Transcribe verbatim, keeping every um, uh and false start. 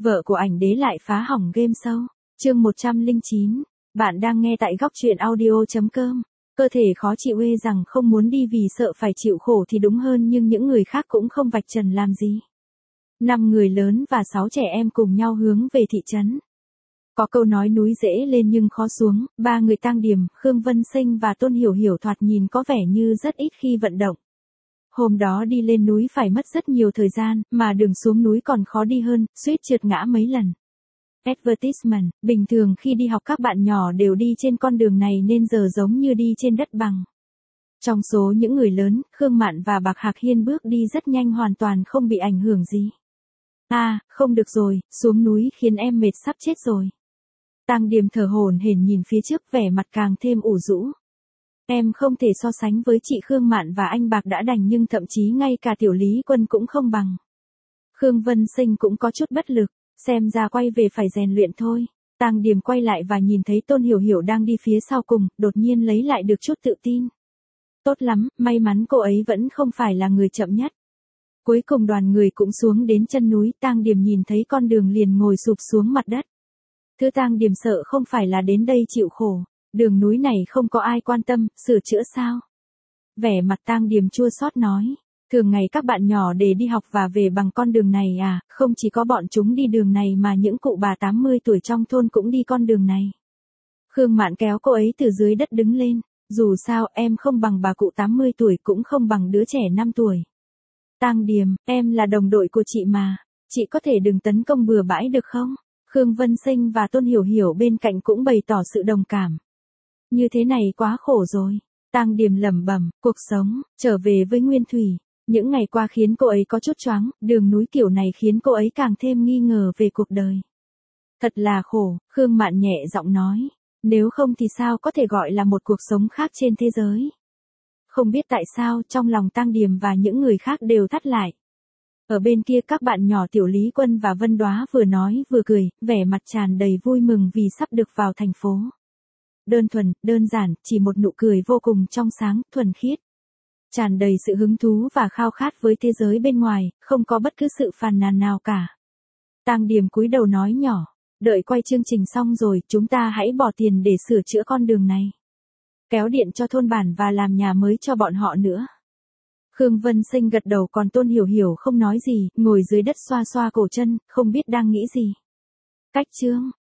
Vợ của ảnh đế lại phá hỏng game show. Chương một trăm lẻ chín. Bạn đang nghe tại góc truyện audio chấm com. Cơ thể khó chịu ê rằng không muốn đi vì sợ phải chịu khổ thì đúng hơn, nhưng những người khác cũng không vạch trần làm gì. Năm người lớn và sáu trẻ em cùng nhau hướng về thị trấn. Có câu nói núi dễ lên nhưng khó xuống, ba người Tang Điềm, Khương Vân Sinh và Tôn Hiểu Hiểu thoạt nhìn có vẻ như rất ít khi vận động. Hôm đó đi lên núi phải mất rất nhiều thời gian, mà đường xuống núi còn khó đi hơn, suýt trượt ngã mấy lần. Advertisement, bình thường khi đi học các bạn nhỏ đều đi trên con đường này nên giờ giống như đi trên đất bằng. Trong số những người lớn, Khương Mạn và Bạc Hạc Hiên bước đi rất nhanh, hoàn toàn không bị ảnh hưởng gì. À, không được rồi, xuống núi khiến em mệt sắp chết rồi. Tang Điềm thở hổn hển nhìn phía trước, vẻ mặt càng thêm ủ rũ. Em không thể so sánh với chị Khương Mạn và anh Bạc đã đành, nhưng thậm chí ngay cả Tiểu Lý Quân cũng không bằng. Khương Vân Sinh cũng có chút bất lực, xem ra quay về phải rèn luyện thôi. Tang Điềm quay lại và nhìn thấy Tôn Hiểu Hiểu đang đi phía sau cùng, đột nhiên lấy lại được chút tự tin. Tốt lắm, may mắn cô ấy vẫn không phải là người chậm nhất. Cuối cùng đoàn người cũng xuống đến chân núi, Tang Điềm nhìn thấy con đường liền ngồi sụp xuống mặt đất. Thứ Tang Điềm sợ không phải là đến đây chịu khổ, đường núi này không có ai quan tâm, sửa chữa sao? Vẻ mặt Tang Điềm chua xót nói, thường ngày các bạn nhỏ để đi học và về bằng con đường này à, không chỉ có bọn chúng đi đường này mà những cụ bà tám mươi tuổi trong thôn cũng đi con đường này. Khương Mạn kéo cô ấy từ dưới đất đứng lên, dù sao em không bằng bà cụ tám mươi tuổi, cũng không bằng đứa trẻ năm tuổi. Tang Điềm, em là đồng đội của chị mà, chị có thể đừng tấn công bừa bãi được không? Khương Vân Sinh và Tôn Hiểu Hiểu bên cạnh cũng bày tỏ sự đồng cảm. Như thế này quá khổ rồi. Tang Điềm lẩm bẩm, cuộc sống, trở về với Nguyên Thủy. Những ngày qua khiến cô ấy có chút choáng, đường núi kiểu này khiến cô ấy càng thêm nghi ngờ về cuộc đời. Thật là khổ, Khương Mạn nhẹ giọng nói. Nếu không thì sao có thể gọi là một cuộc sống khác trên thế giới. Không biết tại sao trong lòng Tang Điềm và những người khác đều thắt lại. Ở bên kia các bạn nhỏ Tiểu Lý Quân và Vân Đoá vừa nói vừa cười, vẻ mặt tràn đầy vui mừng vì sắp được vào thành phố. Đơn thuần, đơn giản, chỉ một nụ cười vô cùng trong sáng, thuần khiết. Tràn đầy sự hứng thú và khao khát với thế giới bên ngoài, không có bất cứ sự phàn nàn nào cả. Tang Điềm cúi đầu nói nhỏ, đợi quay chương trình xong rồi, chúng ta hãy bỏ tiền để sửa chữa con đường này. Kéo điện cho thôn bản và làm nhà mới cho bọn họ nữa. Khương Vân Sinh gật đầu, còn Tôn Hiểu Hiểu không nói gì, ngồi dưới đất xoa xoa cổ chân, không biết đang nghĩ gì. Cách chương